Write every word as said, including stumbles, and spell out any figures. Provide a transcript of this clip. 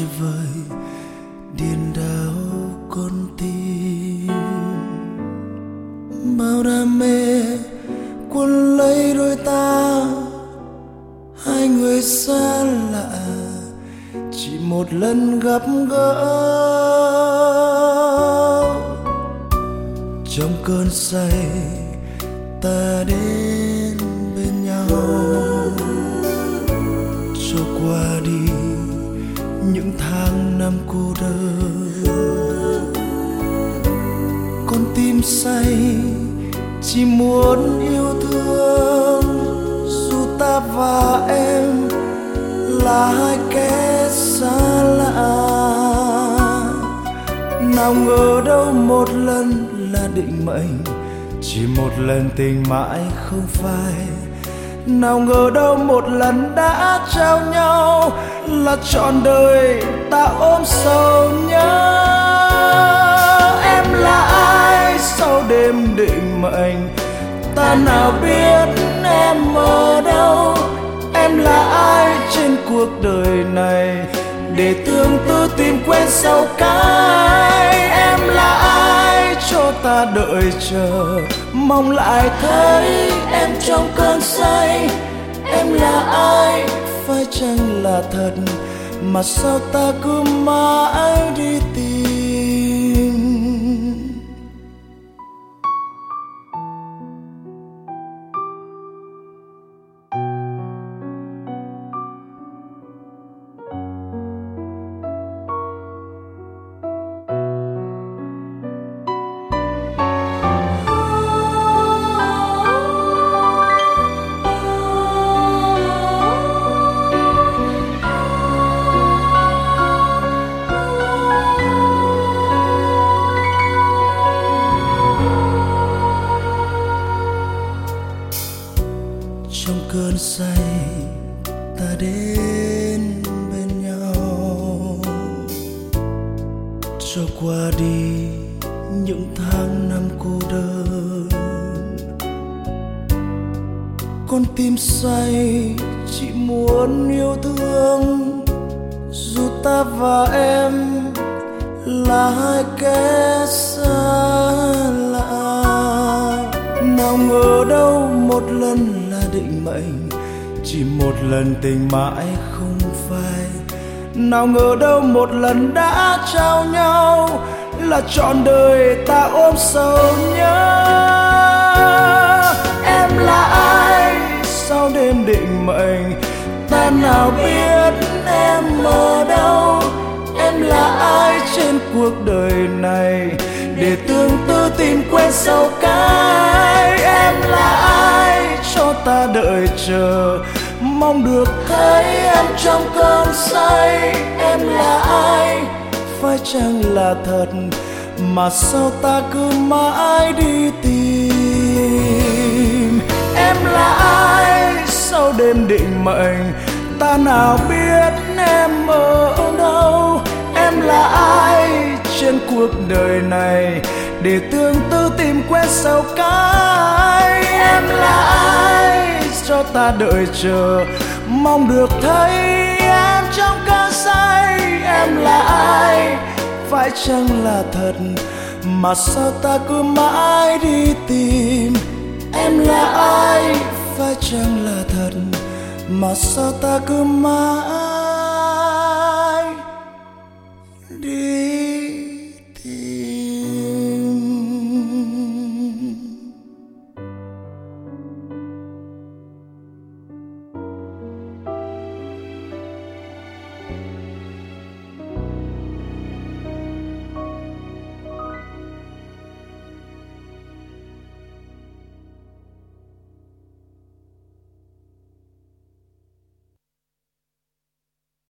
vời điên đảo con tim. Bao đam mê cuốn lấy đôi ta, hai người xa lạ chỉ một lần gặp gỡ. Trong cơn say ta đến bên nhau, cho qua đi những tháng năm cô đơn. Con tim say chỉ muốn yêu thương, dù ta và em là hai kẻ xa lạ. Nào ngờ đâu một lần là định mệnh, chỉ một lần tình mãi không phai. Nào ngờ đâu một lần đã trao nhau là trọn đời ta ôm sầu nhớ. Em là ai sau đêm định mệnh, ta nào biết em ở đâu. Em là ai trên cuộc đời này để tương tư tìm quên sau cái. Em là ai cho ta đợi chờ, mong lại thấy em trong cơn say. Em là ai, phải chăng là thật mà sao ta cứ mãi đi tìm. Trong cơn say ta đến bên nhau, cho qua đi những tháng năm cô đơn. Con tim say chỉ muốn yêu thương, dù ta và em là hai kẻ xa lạ. Nào ngờ đâu một lần là định mệnh, chỉ một lần tình mãi không phai. Nào ngờ đâu một lần đã trao nhau là trọn đời ta ôm sầu nhớ. Em là ai sau đêm định mệnh, ta nào biết em ở đâu. Em là ai trên cuộc đời này để tương tư tìm quên sau cái. Em là ai cho ta đợi chờ, mong được thấy em trong cơn say. Em là ai, phải chăng là thật mà sao ta cứ mãi đi tìm. Em là ai sau đêm định mệnh, ta nào biết em ở đâu. Em là ai trên cuộc đời này để tương tư tìm quên sau cái. Em là ai cho ta đợi chờ, mong được thấy em trong cơn say. Em là ai, phải chăng là thật mà sao ta cứ mãi đi tìm. Em là ai, phải chăng là thật mà sao ta cứ mãi đi